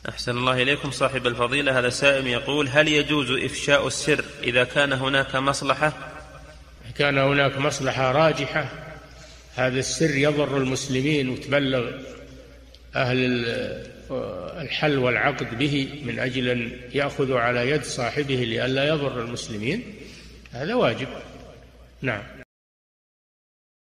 أحسن الله إليكم صاحب الفضيلة. هذا سائل يقول: هل يجوز إفشاء السر إذا كان هناك مصلحة؟ كان هناك مصلحة راجحة، هذا السر يضر المسلمين وتبلغ أهل الحل والعقد به من أجل أن يأخذوا على يد صاحبه لئلا يضر المسلمين، هذا واجب. نعم.